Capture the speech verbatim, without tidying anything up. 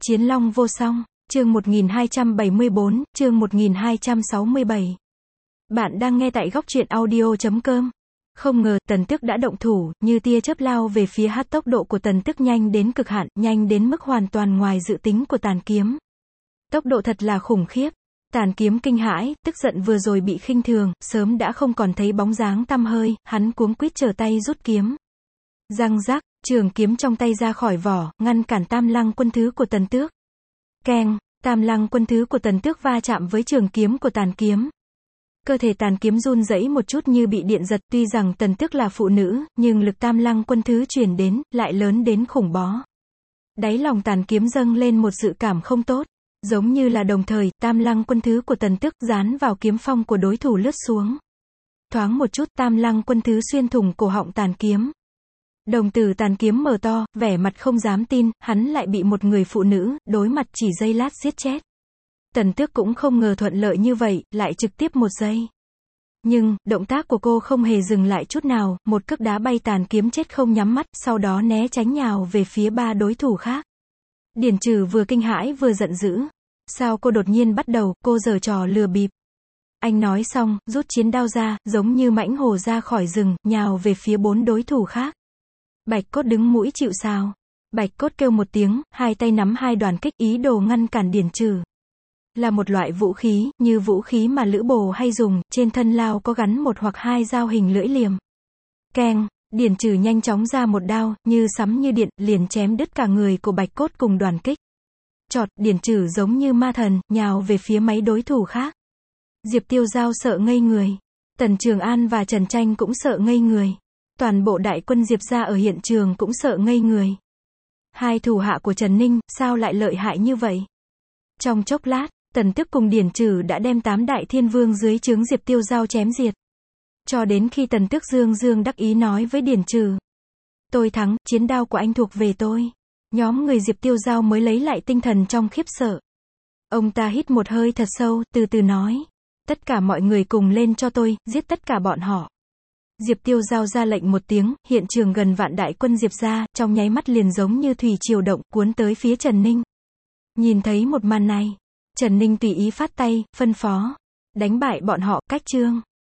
Chiến Long vô song, chương một nghìn hai trăm bảy mươi bốn, chương một nghìn hai trăm sáu mươi bảy. Bạn đang nghe tại góc truyện audio chấm com. Không ngờ, Tần Tước đã động thủ, như tia chớp lao về phía hát. Tốc độ của Tần Tước nhanh đến cực hạn, nhanh đến mức hoàn toàn ngoài dự tính của Tàn Kiếm. Tốc độ thật là khủng khiếp. Tàn Kiếm kinh hãi, tức giận vừa rồi bị khinh thường, sớm đã không còn thấy bóng dáng tăm hơi, hắn cuống quýt trở tay rút kiếm. Răng rắc, trường kiếm trong tay ra khỏi vỏ, ngăn cản Tam Lăng Quân Thứ của Tần Tước. Keng, Tam Lăng Quân Thứ của Tần Tước va chạm với trường kiếm của Tàn Kiếm. Cơ thể Tàn Kiếm run rẩy một chút như bị điện giật, tuy rằng Tần Tước là phụ nữ, nhưng lực Tam Lăng Quân Thứ truyền đến, lại lớn đến khủng bó. Đáy lòng Tàn Kiếm dâng lên một dự cảm không tốt. Giống như là đồng thời, Tam Lăng Quân Thứ của Tần Tước dán vào kiếm phong của đối thủ lướt xuống. Thoáng một chút, Tam Lăng Quân Thứ xuyên thủng cổ họng Tàn Kiếm. Đồng tử Tàn Kiếm mở to, vẻ mặt không dám tin, hắn lại bị một người phụ nữ, đối mặt chỉ giây lát giết chết. Tần Tước cũng không ngờ thuận lợi như vậy, lại trực tiếp một giây. Nhưng, động tác của cô không hề dừng lại chút nào, một cước đá bay Tàn Kiếm chết không nhắm mắt, sau đó né tránh nhào về phía ba đối thủ khác. Điển Trừ vừa kinh hãi vừa giận dữ. Sao cô đột nhiên bắt đầu, cô giở trò lừa bịp. Anh nói xong, rút chiến đao ra, giống như mãnh hổ ra khỏi rừng, nhào về phía bốn đối thủ khác. Bạch Cốt đứng mũi chịu sào. Bạch Cốt kêu một tiếng, hai tay nắm hai đoàn kích, ý đồ ngăn cản Điển Trừ. Là một loại vũ khí, như vũ khí mà Lữ Bồ hay dùng, trên thân lao có gắn một hoặc hai dao hình lưỡi liềm. Keng, Điển Trừ nhanh chóng ra một đao, như sấm như điện, liền chém đứt cả người của Bạch Cốt cùng đoàn kích. Chọt, Điển Trừ giống như ma thần, nhào về phía mấy đối thủ khác. Diệp Tiêu Giao sợ ngây người. Tần Trường An và Trần Tranh cũng sợ ngây người. Toàn bộ đại quân Diệp gia ở hiện trường cũng sợ ngây người. Hai thủ hạ của Trần Ninh, sao lại lợi hại như vậy? Trong chốc lát, Tần Tước cùng Điển Trừ đã đem tám đại thiên vương dưới trướng Diệp Tiêu Giao chém diệt. Cho đến khi Tần Tước dương dương đắc ý nói với Điển Trừ: tôi thắng, chiến đao của anh thuộc về tôi. Nhóm người Diệp Tiêu Giao mới lấy lại tinh thần trong khiếp sợ. Ông ta hít một hơi thật sâu, từ từ nói: tất cả mọi người cùng lên cho tôi, giết tất cả bọn họ. Diệp Tiêu Giao ra lệnh một tiếng, hiện trường gần vạn đại quân Diệp gia, trong nháy mắt liền giống như thủy triều động, cuốn tới phía Trần Ninh. Nhìn thấy một màn này, Trần Ninh tùy ý phát tay, phân phó: đánh bại bọn họ, cách chương.